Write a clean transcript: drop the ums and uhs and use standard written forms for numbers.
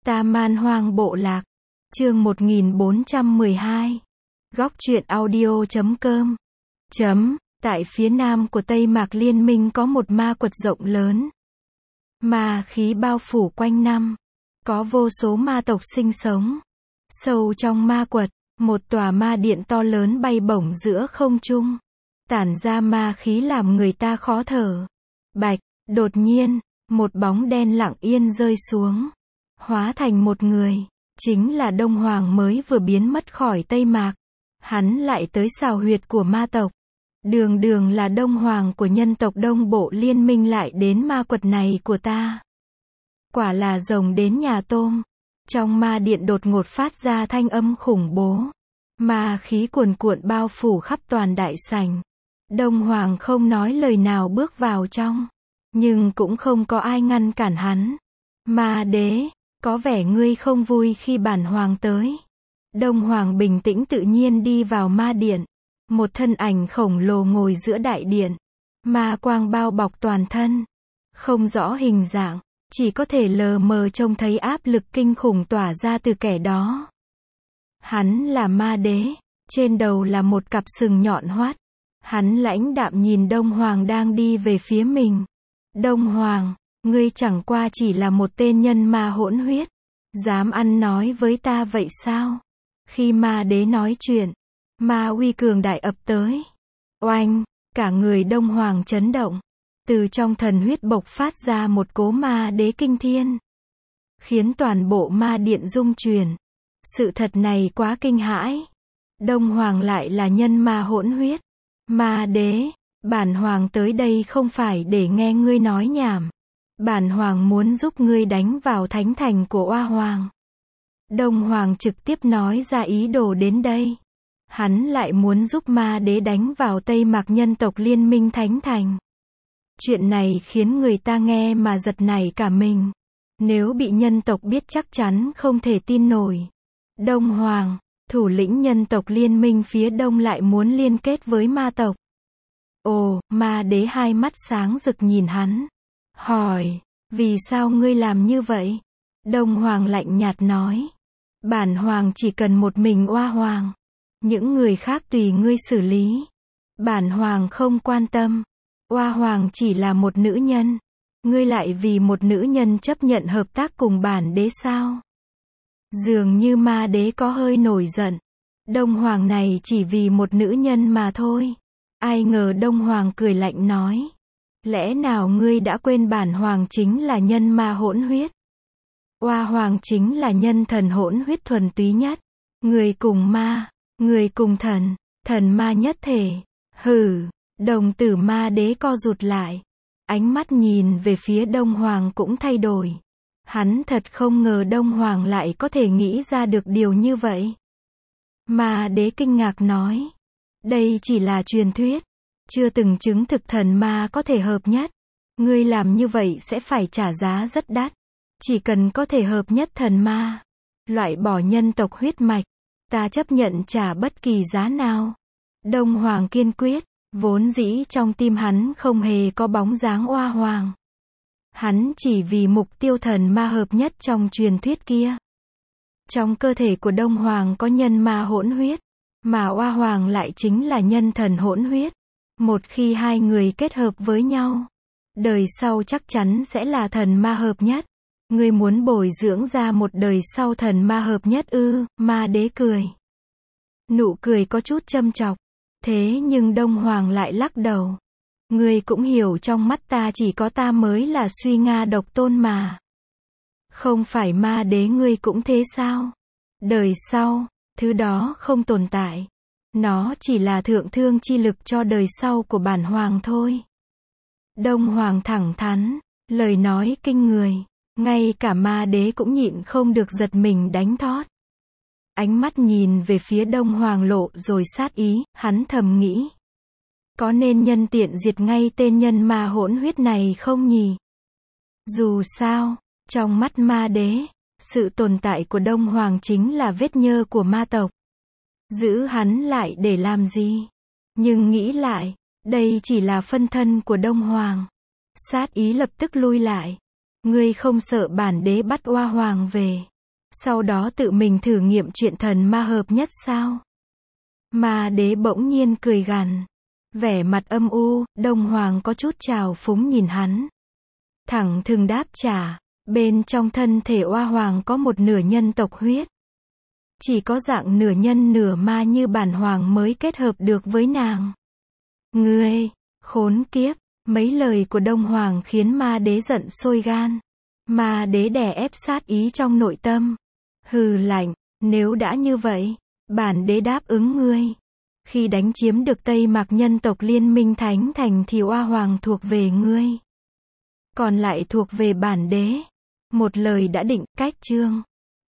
Ta Man Hoang Bộ Lạc. Chương 1412. Góc truyện audio.com. Tại phía nam của Tây Mạc Liên minh có một ma quật rộng lớn. Ma khí bao phủ quanh năm. Có vô số ma tộc sinh sống. Sâu trong ma quật, một tòa ma điện to lớn bay bổng giữa không trung. Tản ra ma khí làm người ta khó thở. Bạch, đột nhiên, một bóng đen lặng yên rơi xuống. Hóa thành một người. Chính là Đông Hoàng mới vừa biến mất khỏi Tây Mạc. Hắn lại tới xào huyệt của ma tộc. Đường đường là Đông Hoàng của nhân tộc Đông Bộ Liên minh lại đến ma quật này của ta. Quả là rồng đến nhà tôm. Trong ma điện đột ngột phát ra thanh âm khủng bố. Ma khí cuồn cuộn bao phủ khắp toàn đại sảnh. Đông Hoàng không nói lời nào bước vào trong. Nhưng cũng không có ai ngăn cản hắn. Ma đế, có vẻ ngươi không vui khi bản hoàng tới. Đông Hoàng bình tĩnh tự nhiên đi vào ma điện. Một thân ảnh khổng lồ ngồi giữa đại điện. Ma quang bao bọc toàn thân. Không rõ hình dạng, chỉ có thể lờ mờ trông thấy áp lực kinh khủng tỏa ra từ kẻ đó. Hắn là ma đế, trên đầu là một cặp sừng nhọn hoắt. Hắn lãnh đạm nhìn Đông Hoàng đang đi về phía mình. Đông Hoàng, ngươi chẳng qua chỉ là một tên nhân ma hỗn huyết. Dám ăn nói với ta vậy sao? Khi ma đế nói chuyện, ma uy cường đại ập tới. Oanh, cả người Đông Hoàng chấn động. Từ trong thần huyết bộc phát ra một cỗ ma đế kinh thiên. Khiến toàn bộ ma điện rung chuyển. Sự thật này quá kinh hãi. Đông Hoàng lại là nhân ma hỗn huyết. Ma đế, bản hoàng tới đây không phải để nghe ngươi nói nhảm. Bản hoàng muốn giúp ngươi đánh vào thánh thành của Oa Hoàng. Đông Hoàng trực tiếp nói ra ý đồ đến đây. Hắn lại muốn giúp ma đế đánh vào Tây Mạc nhân tộc liên minh thánh thành. Chuyện này khiến người ta nghe mà giật nảy cả mình. Nếu bị nhân tộc biết chắc chắn không thể tin nổi. Đông Hoàng, thủ lĩnh nhân tộc liên minh phía đông lại muốn liên kết với ma tộc. Ồ, ma đế hai mắt sáng rực nhìn hắn. Hỏi, vì sao ngươi làm như vậy? Đông Hoàng lạnh nhạt nói. Bản hoàng chỉ cần một mình Oa Hoàng. Những người khác tùy ngươi xử lý. Bản hoàng không quan tâm. Oa Hoàng chỉ là một nữ nhân. Ngươi lại vì một nữ nhân chấp nhận hợp tác cùng bản đế sao? Dường như ma đế có hơi nổi giận. Đông Hoàng này chỉ vì một nữ nhân mà thôi. Ai ngờ Đông Hoàng cười lạnh nói. Lẽ nào ngươi đã quên bản hoàng chính là nhân ma hỗn huyết? Oa Hoàng chính là nhân thần hỗn huyết thuần túy nhất. Người cùng ma, người cùng thần, thần ma nhất thể. Hừ, đồng tử ma đế co rụt lại. Ánh mắt nhìn về phía Đông Hoàng cũng thay đổi. Hắn thật không ngờ Đông Hoàng lại có thể nghĩ ra được điều như vậy. Ma đế kinh ngạc nói. Đây chỉ là truyền thuyết. Chưa từng chứng thực thần ma có thể hợp nhất. Ngươi làm như vậy sẽ phải trả giá rất đắt. Chỉ cần có thể hợp nhất thần ma, loại bỏ nhân tộc huyết mạch, ta chấp nhận trả bất kỳ giá nào. Đông Hoàng kiên quyết, vốn dĩ trong tim hắn không hề có bóng dáng Oa Hoàng. Hắn chỉ vì mục tiêu thần ma hợp nhất trong truyền thuyết kia. Trong cơ thể của Đông Hoàng có nhân ma hỗn huyết, mà Oa Hoàng lại chính là nhân thần hỗn huyết. Một khi hai người kết hợp với nhau, đời sau chắc chắn sẽ là thần ma hợp nhất. Ngươi muốn bồi dưỡng ra một đời sau thần ma hợp nhất ư? Ma đế cười. Nụ cười có chút châm chọc. Thế nhưng Đông Hoàng lại lắc đầu. Ngươi cũng hiểu trong mắt ta chỉ có ta mới là suy Nga độc tôn mà. Không phải ma đế ngươi cũng thế sao? Đời sau, thứ đó không tồn tại. Nó chỉ là thượng thương chi lực cho đời sau của bản hoàng thôi. Đông Hoàng thẳng thắn, lời nói kinh người. Ngay cả ma đế cũng nhịn không được giật mình đánh thót. Ánh mắt nhìn về phía Đông Hoàng lộ rồi sát ý, hắn thầm nghĩ. Có nên nhân tiện diệt ngay tên nhân ma hỗn huyết này không nhỉ? Dù sao, trong mắt ma đế, sự tồn tại của Đông Hoàng chính là vết nhơ của ma tộc. Giữ hắn lại để làm gì? Nhưng nghĩ lại, đây chỉ là phân thân của Đông Hoàng. Sát ý lập tức lui lại. Ngươi không sợ bản đế bắt Oa Hoàng về? Sau đó tự mình thử nghiệm chuyện thần ma hợp nhất sao? Ma đế bỗng nhiên cười gằn. Vẻ mặt âm u, Đông Hoàng có chút trào phúng nhìn hắn. Thẳng thừng đáp trả. Bên trong thân thể Oa Hoàng có một nửa nhân tộc huyết. Chỉ có dạng nửa nhân nửa ma như bản hoàng mới kết hợp được với nàng. Ngươi, khốn kiếp, mấy lời của Đông Hoàng khiến ma đế giận sôi gan. Ma đế đè ép sát ý trong nội tâm. Hừ lạnh, nếu đã như vậy, bản đế đáp ứng ngươi. Khi đánh chiếm được Tây Mạc nhân tộc liên minh Thánh Thành thì Oa Hoàng thuộc về ngươi. Còn lại thuộc về bản đế. Một lời đã định, cách chương.